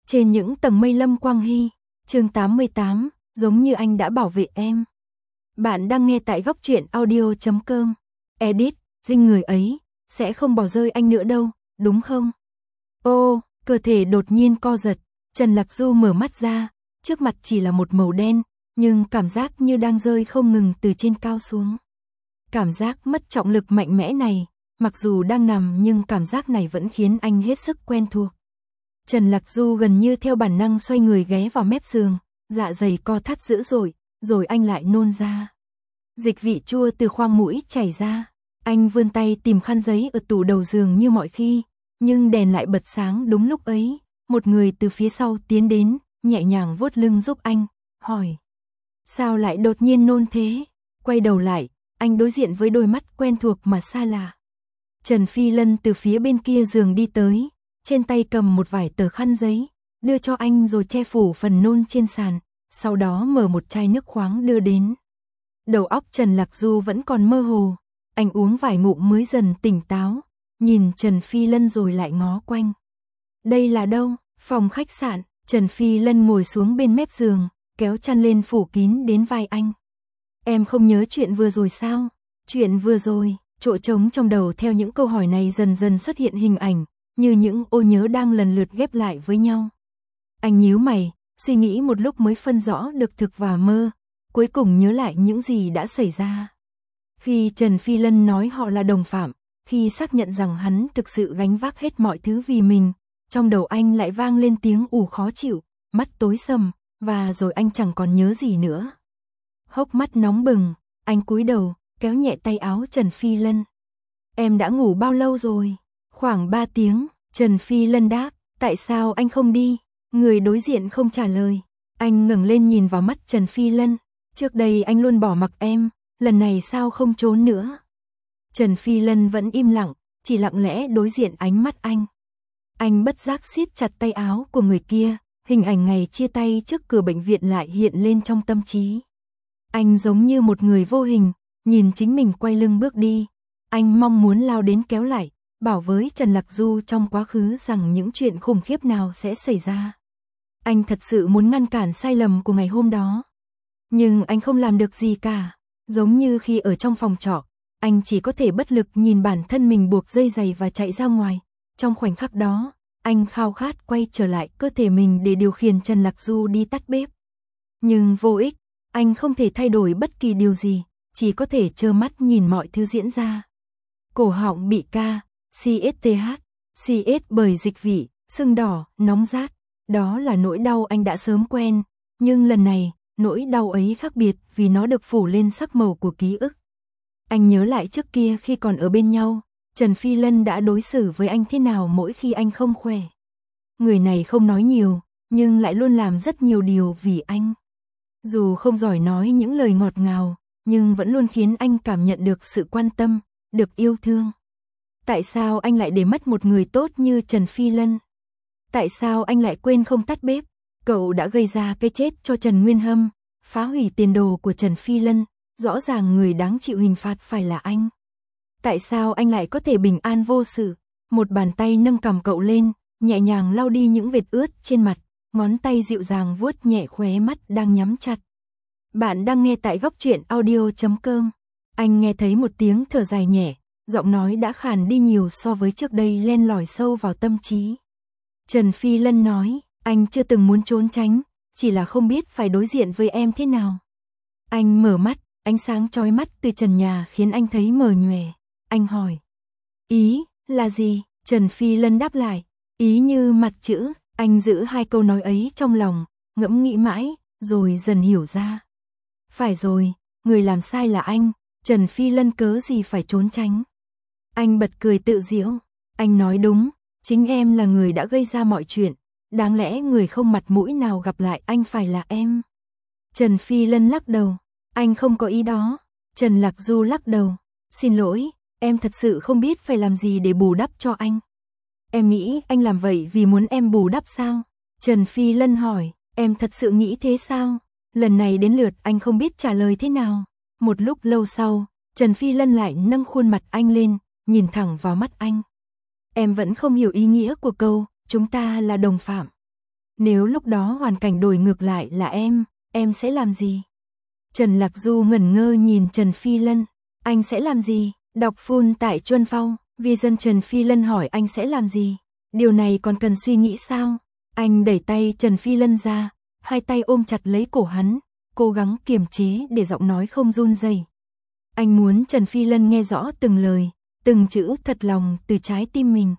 Trên những tầng mây Lâm Quang Hy, chương 88, giống như anh đã bảo vệ em. Bạn đang nghe tại góc truyện audio.com. Edit, Dinh người ấy, sẽ không bỏ rơi anh nữa đâu, đúng không? Ô, cơ thể đột nhiên co giật, Trần Lạc Du mở mắt ra, trước mặt chỉ là một màu đen, nhưng cảm giác như đang rơi không ngừng từ trên cao xuống. Cảm giác mất trọng lực mạnh mẽ này, mặc dù đang nằm nhưng cảm giác này vẫn khiến anh hết sức quen thuộc. Trần Lạc Du gần như theo bản năng xoay người ghé vào mép giường, dạ dày co thắt dữ dội, rồi anh lại nôn ra. Dịch vị chua từ khoang mũi chảy ra, anh vươn tay tìm khăn giấy ở tủ đầu giường như mọi khi, nhưng đèn lại bật sáng đúng lúc ấy, một người từ phía sau tiến đến, nhẹ nhàng vuốt lưng giúp anh, hỏi: sao lại đột nhiên nôn thế? Quay đầu lại, anh đối diện với đôi mắt quen thuộc mà xa lạ. Trần Phi Lân từ phía bên kia giường đi tới, trên tay cầm một vài tờ khăn giấy, đưa cho anh rồi che phủ phần nôn trên sàn, sau đó mở một chai nước khoáng đưa đến. Đầu óc Trần Lạc Du vẫn còn mơ hồ, anh uống vài ngụm mới dần tỉnh táo, nhìn Trần Phi Lân rồi lại ngó quanh. Đây là đâu? Phòng khách sạn. Trần Phi Lân ngồi xuống bên mép giường, kéo chăn lên phủ kín đến vai anh. Em không nhớ chuyện vừa rồi sao? Chuyện vừa rồi, chỗ trống trong đầu theo những câu hỏi này dần dần xuất hiện hình ảnh, như những ô nhớ đang lần lượt ghép lại với nhau. Anh nhíu mày, suy nghĩ một lúc mới phân rõ được thực và mơ, cuối cùng nhớ lại những gì đã xảy ra. Khi Trần Phi Lân nói họ là đồng phạm, khi xác nhận rằng hắn thực sự gánh vác hết mọi thứ vì mình, trong đầu anh lại vang lên tiếng ù khó chịu, mắt tối sầm, và rồi anh chẳng còn nhớ gì nữa. Hốc mắt nóng bừng, anh cúi đầu, kéo nhẹ tay áo Trần Phi Lân. Em đã ngủ bao lâu rồi? Khoảng 3 tiếng, Trần Phi Lân đáp. Tại sao anh không đi? Người đối diện không trả lời. Anh ngẩng lên nhìn vào mắt Trần Phi Lân. Trước đây anh luôn bỏ mặc em, lần này sao không trốn nữa? Trần Phi Lân vẫn im lặng, chỉ lặng lẽ đối diện ánh mắt anh. Anh bất giác siết chặt tay áo của người kia, hình ảnh ngày chia tay trước cửa bệnh viện lại hiện lên trong tâm trí. Anh giống như một người vô hình, nhìn chính mình quay lưng bước đi. Anh mong muốn lao đến kéo lại, bảo với Trần Lạc Du trong quá khứ rằng những chuyện khủng khiếp nào sẽ xảy ra. Anh thật sự muốn ngăn cản sai lầm của ngày hôm đó. Nhưng anh không làm được gì cả. Giống như khi ở trong phòng trọ, anh chỉ có thể bất lực nhìn bản thân mình buộc dây giày và chạy ra ngoài. Trong khoảnh khắc đó, anh khao khát quay trở lại cơ thể mình để điều khiển Trần Lạc Du đi tắt bếp. Nhưng vô ích, anh không thể thay đổi bất kỳ điều gì, chỉ có thể trơ mắt nhìn mọi thứ diễn ra. Cổ họng bị CS bởi dịch vị, sưng đỏ, nóng rát. Đó là nỗi đau anh đã sớm quen, nhưng lần này, nỗi đau ấy khác biệt vì nó được phủ lên sắc màu của ký ức. Anh nhớ lại trước kia khi còn ở bên nhau, Trần Phi Lân đã đối xử với anh thế nào mỗi khi anh không khỏe. Người này không nói nhiều, nhưng lại luôn làm rất nhiều điều vì anh. Dù không giỏi nói những lời ngọt ngào, nhưng vẫn luôn khiến anh cảm nhận được sự quan tâm, được yêu thương. Tại sao anh lại để mất một người tốt như Trần Phi Lân? Tại sao anh lại quên không tắt bếp? Cậu đã gây ra cái chết cho Trần Nguyên Hâm, phá hủy tiền đồ của Trần Phi Lân, rõ ràng người đáng chịu hình phạt phải là anh. Tại sao anh lại có thể bình an vô sự? Một bàn tay nâng cằm cậu lên, nhẹ nhàng lau đi những vệt ướt trên mặt, ngón tay dịu dàng vuốt nhẹ khóe mắt đang nhắm chặt. Bạn đang nghe tại góc truyện audio.com. Anh nghe thấy một tiếng thở dài nhẹ, giọng nói đã khàn đi nhiều so với trước đây, len lỏi sâu vào tâm trí. Trần Phi Lân nói, anh chưa từng muốn trốn tránh, chỉ là không biết phải đối diện với em thế nào. Anh mở mắt, ánh sáng chói mắt từ trần nhà khiến anh thấy mờ nhòe. Anh hỏi, ý là gì? Trần Phi Lân đáp lại, ý như mặt chữ. Anh giữ hai câu nói ấy trong lòng, ngẫm nghĩ mãi, rồi dần hiểu ra. Phải rồi, người làm sai là anh, Trần Phi Lân cớ gì phải trốn tránh. Anh bật cười tự giễu, anh nói đúng, chính em là người đã gây ra mọi chuyện, đáng lẽ người không mặt mũi nào gặp lại anh phải là em. Trần Phi Lân lắc đầu, anh không có ý đó. Trần Lạc Du lắc đầu, xin lỗi, em thật sự không biết phải làm gì để bù đắp cho anh. Em nghĩ anh làm vậy vì muốn em bù đắp sao? Trần Phi Lân hỏi, em thật sự nghĩ thế sao? Lần này đến lượt anh không biết trả lời thế nào. Một lúc lâu sau, Trần Phi Lân lại nâng khuôn mặt anh lên, nhìn thẳng vào mắt anh. Em vẫn không hiểu ý nghĩa của câu, chúng ta là đồng phạm. Nếu lúc đó hoàn cảnh đổi ngược lại là em sẽ làm gì? Trần Lạc Du ngẩn ngơ nhìn Trần Phi Lân, anh sẽ làm gì? Đọc full tại Chuân Phong, vì dân Trần Phi Lân hỏi anh sẽ làm gì? Điều này còn cần suy nghĩ sao? Anh đẩy tay Trần Phi Lân ra, hai tay ôm chặt lấy cổ hắn, cố gắng kiềm chế để giọng nói không run rẩy. Anh muốn Trần Phi Lân nghe rõ từng lời, từng chữ thật lòng từ trái tim mình.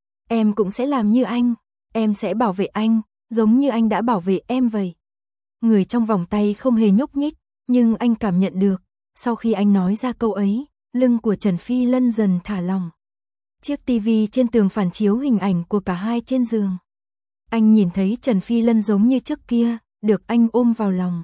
Em cũng sẽ làm như anh, em sẽ bảo vệ anh, giống như anh đã bảo vệ em vậy. Người trong vòng tay không hề nhúc nhích, nhưng anh cảm nhận được, sau khi anh nói ra câu ấy, lưng của Trần Phi Lân dần thả lỏng. Chiếc tivi trên tường phản chiếu hình ảnh của cả hai trên giường. Anh nhìn thấy Trần Phi Lân giống như trước kia, được anh ôm vào lòng.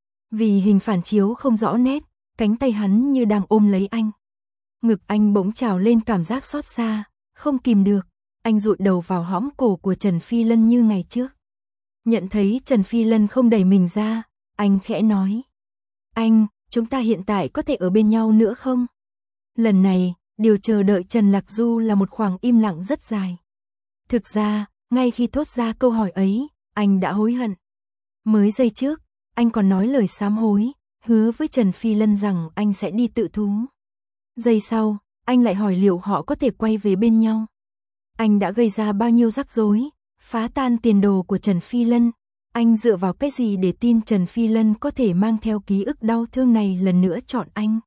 Vì hình phản chiếu không rõ nét, cánh tay hắn như đang ôm lấy anh. Ngực anh bỗng trào lên cảm giác xót xa, không kìm được, anh dụi đầu vào hõm cổ của Trần Phi Lân như ngày trước. Nhận thấy Trần Phi Lân không đẩy mình ra, anh khẽ nói. Anh, chúng ta hiện tại có thể ở bên nhau nữa không? Lần này, điều chờ đợi Trần Lạc Du là một khoảng im lặng rất dài. Thực ra, ngay khi thốt ra câu hỏi ấy, anh đã hối hận. Mới giây trước, anh còn nói lời sám hối, hứa với Trần Phi Lân rằng anh sẽ đi tự thú. Giây sau, anh lại hỏi liệu họ có thể quay về bên nhau. Anh đã gây ra bao nhiêu rắc rối, phá tan tiền đồ của Trần Phi Lân. Anh dựa vào cái gì để tin Trần Phi Lân có thể mang theo ký ức đau thương này lần nữa chọn anh?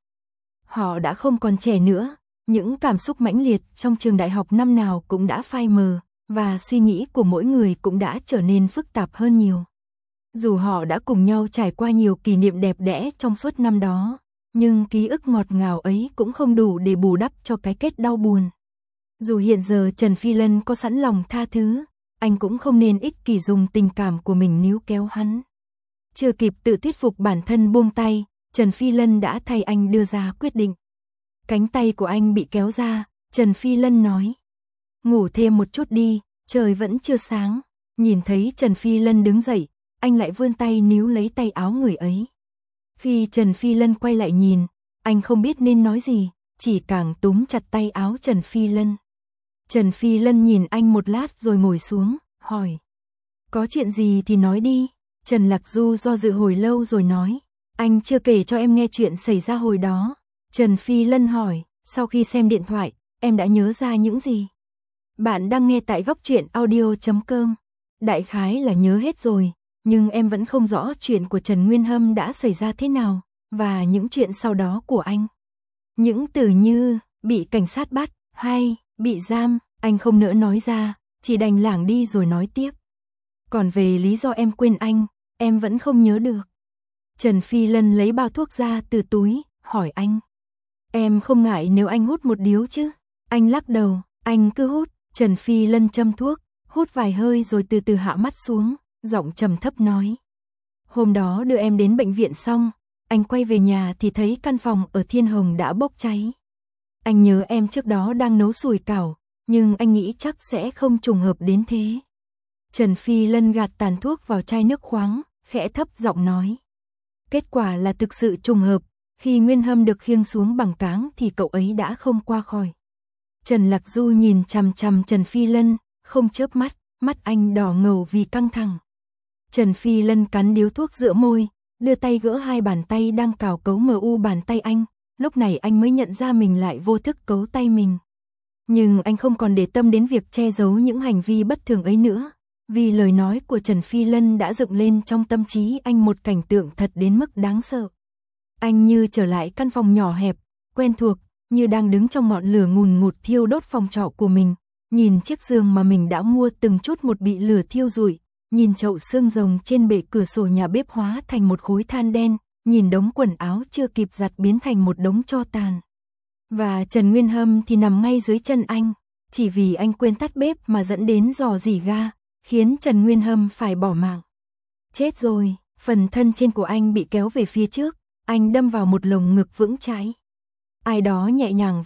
Họ đã không còn trẻ nữa, những cảm xúc mãnh liệt trong trường đại học năm nào cũng đã phai mờ, và suy nghĩ của mỗi người cũng đã trở nên phức tạp hơn nhiều. Dù họ đã cùng nhau trải qua nhiều kỷ niệm đẹp đẽ trong suốt năm đó, nhưng ký ức ngọt ngào ấy cũng không đủ để bù đắp cho cái kết đau buồn. Dù hiện giờ Trần Phi Lân có sẵn lòng tha thứ, anh cũng không nên ích kỷ dùng tình cảm của mình níu kéo hắn. Chưa kịp tự thuyết phục bản thân buông tay, Trần Phi Lân đã thay anh đưa ra quyết định. Cánh tay của anh bị kéo ra, Trần Phi Lân nói. Ngủ thêm một chút đi, trời vẫn chưa sáng. Nhìn thấy Trần Phi Lân đứng dậy, anh lại vươn tay níu lấy tay áo người ấy. Khi Trần Phi Lân quay lại nhìn, anh không biết nên nói gì, chỉ càng túm chặt tay áo Trần Phi Lân. Trần Phi Lân nhìn anh một lát rồi ngồi xuống, hỏi. Có chuyện gì thì nói đi. Trần Lạc Du do dự hồi lâu rồi nói. Anh chưa kể cho em nghe chuyện xảy ra hồi đó. Trần Phi Lân hỏi, sau khi xem điện thoại, em đã nhớ ra những gì? Bạn đang nghe tại góc truyện audio.com. Đại khái là nhớ hết rồi, nhưng em vẫn không rõ chuyện của Trần Nguyên Hâm đã xảy ra thế nào, và những chuyện sau đó của anh. Những từ như, bị cảnh sát bắt, hay, bị giam, anh không nỡ nói ra, chỉ đành lảng đi rồi nói tiếp. Còn về lý do em quên anh, em vẫn không nhớ được. Trần Phi Lân lấy bao thuốc ra từ túi, hỏi anh. Em không ngại nếu anh hút một điếu chứ? Anh lắc đầu, anh cứ hút. Trần Phi Lân châm thuốc, hút vài hơi rồi từ từ hạ mắt xuống, giọng trầm thấp nói. Hôm đó đưa em đến bệnh viện xong, anh quay về nhà thì thấy căn phòng ở Thiên Hồng đã bốc cháy. Anh nhớ em trước đó đang nấu sủi cảo, nhưng anh nghĩ chắc sẽ không trùng hợp đến thế. Trần Phi Lân gạt tàn thuốc vào chai nước khoáng, khẽ thấp giọng nói. Kết quả là thực sự trùng hợp, khi Nguyên Hâm được khiêng xuống bằng cáng thì cậu ấy đã không qua khỏi. Trần Lạc Du nhìn chằm chằm Trần Phi Lân, không chớp mắt, mắt anh đỏ ngầu vì căng thẳng. Trần Phi Lân cắn điếu thuốc giữa môi, đưa tay gỡ hai bàn tay đang cào cấu mu bàn tay anh, lúc này anh mới nhận ra mình lại vô thức cấu tay mình. Nhưng anh không còn để tâm đến việc che giấu những hành vi bất thường ấy nữa, vì lời nói của Trần Phi Lân đã dựng lên trong tâm trí anh một cảnh tượng thật đến mức đáng sợ. Anh như trở lại căn phòng nhỏ hẹp, quen thuộc, như đang đứng trong ngọn lửa ngùn ngụt thiêu đốt phòng trọ của mình, nhìn chiếc giường mà mình đã mua từng chút một bị lửa thiêu rụi, nhìn chậu xương rồng trên bệ cửa sổ nhà bếp hóa thành một khối than đen, nhìn đống quần áo chưa kịp giặt biến thành một đống tro tàn. Và Trần Nguyên Hâm thì nằm ngay dưới chân anh, chỉ vì anh quên tắt bếp mà dẫn đến rò rỉ ga, khiến Trần Nguyên Hâm phải bỏ mạng. Chết rồi, phần thân trên của anh bị kéo về phía trước, anh đâm vào một lồng ngực vững chãi. Ai đó nhẹ nhàng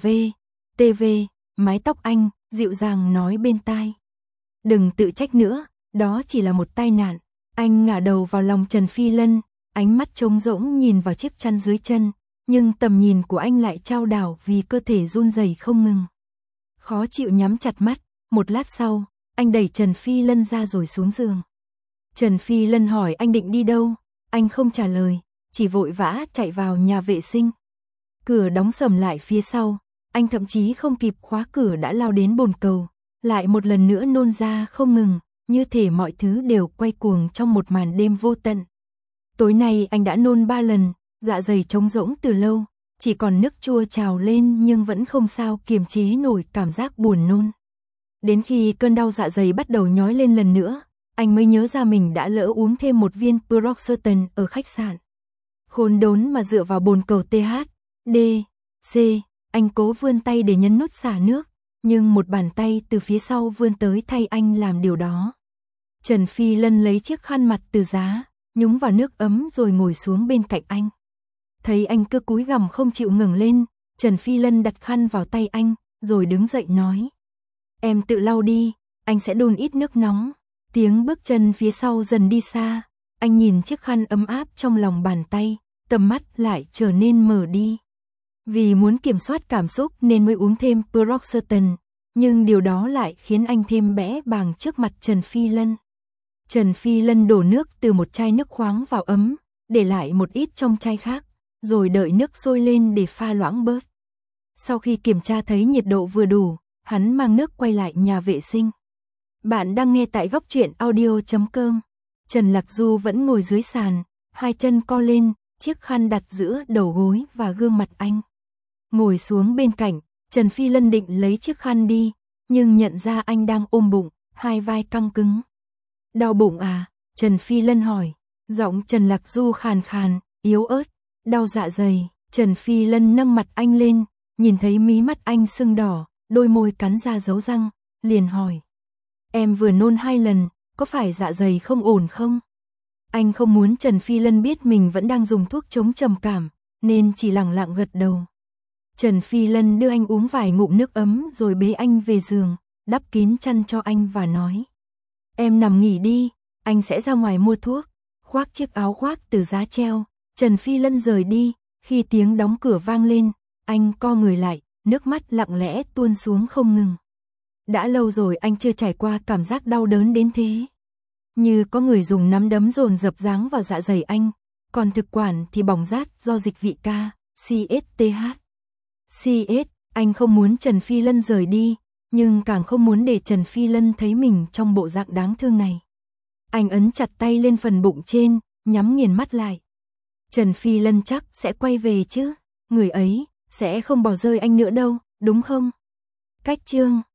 mái tóc anh, dịu dàng nói bên tai. Đừng tự trách nữa, đó chỉ là một tai nạn. Anh ngả đầu vào lòng Trần Phi Lân, ánh mắt trống rỗng nhìn vào chiếc chăn dưới chân, nhưng tầm nhìn của anh lại chao đảo vì cơ thể run rẩy không ngừng. Khó chịu nhắm chặt mắt, một lát sau, anh đẩy Trần Phi Lân ra rồi xuống giường. Trần Phi Lân hỏi anh định đi đâu, anh không trả lời, chỉ vội vã chạy vào nhà vệ sinh. Cửa đóng sầm lại phía sau, anh thậm chí không kịp khóa cửa đã lao đến bồn cầu, lại một lần nữa nôn ra không ngừng, như thể mọi thứ đều quay cuồng trong một màn đêm vô tận. Tối nay anh đã nôn 3 lần, dạ dày trống rỗng từ lâu, chỉ còn nước chua trào lên nhưng vẫn không sao kiềm chế nổi cảm giác buồn nôn. Đến khi cơn đau dạ dày bắt đầu nhói lên lần nữa, anh mới nhớ ra mình đã lỡ uống thêm một viên Paroxetine ở khách sạn. Khốn đốn mà dựa vào bồn cầu TH, D, C, anh cố vươn tay để nhấn nút xả nước, nhưng một bàn tay từ phía sau vươn tới thay anh làm điều đó. Trần Phi Lân lấy chiếc khăn mặt từ giá, nhúng vào nước ấm rồi ngồi xuống bên cạnh anh. Thấy anh cứ cúi gằm không chịu ngẩng lên, Trần Phi Lân đặt khăn vào tay anh, rồi đứng dậy nói. Em tự lau đi, anh sẽ đun ít nước nóng. Tiếng bước chân phía sau dần đi xa, anh nhìn chiếc khăn ấm áp trong lòng bàn tay, tầm mắt lại trở nên mờ đi. Vì muốn kiểm soát cảm xúc nên mới uống thêm Paroxetine, nhưng điều đó lại khiến anh thêm bẽ bàng trước mặt Trần Phi Lân. Trần Phi Lân đổ nước từ một chai nước khoáng vào ấm, để lại một ít trong chai khác, rồi đợi nước sôi lên để pha loãng bớt. Sau khi kiểm tra thấy nhiệt độ vừa đủ, hắn mang nước quay lại nhà vệ sinh. Bạn đang nghe tại Góc Truyện Audio.com. Trần Lạc Du vẫn ngồi dưới sàn, hai chân co lên, chiếc khăn đặt giữa đầu gối và gương mặt anh. Ngồi xuống bên cạnh, Trần Phi Lân định lấy chiếc khăn đi, nhưng nhận ra anh đang ôm bụng, hai vai căng cứng. Đau bụng à? Trần Phi Lân hỏi. Giọng Trần Lạc Du khàn khàn, yếu ớt. Đau dạ dày. Trần Phi Lân nâng mặt anh lên, nhìn thấy mí mắt anh sưng đỏ, đôi môi cắn ra dấu răng, liền hỏi. Em vừa nôn 2 lần, có phải dạ dày không ổn không? Anh không muốn Trần Phi Lân biết mình vẫn đang dùng thuốc chống trầm cảm, nên chỉ lẳng lặng gật đầu. Trần Phi Lân đưa anh uống vài ngụm nước ấm rồi bế anh về giường, đắp kín chăn cho anh và nói. Em nằm nghỉ đi, anh sẽ ra ngoài mua thuốc. Khoác chiếc áo khoác từ giá treo, Trần Phi Lân rời đi, khi tiếng đóng cửa vang lên, anh co người lại, nước mắt lặng lẽ tuôn xuống không ngừng. Đã lâu rồi anh chưa trải qua cảm giác đau đớn đến thế. Như có người dùng nắm đấm dồn dập giáng vào dạ dày anh, còn thực quản thì bỏng rát do dịch vị K, CSTH. CS, anh không muốn Trần Phi Lân rời đi, nhưng càng không muốn để Trần Phi Lân thấy mình trong bộ dạng đáng thương này. Anh ấn chặt tay lên phần bụng trên, nhắm nghiền mắt lại. Trần Phi Lân chắc sẽ quay về chứ, người ấy sẽ không bỏ rơi anh nữa đâu, đúng không? Cách chương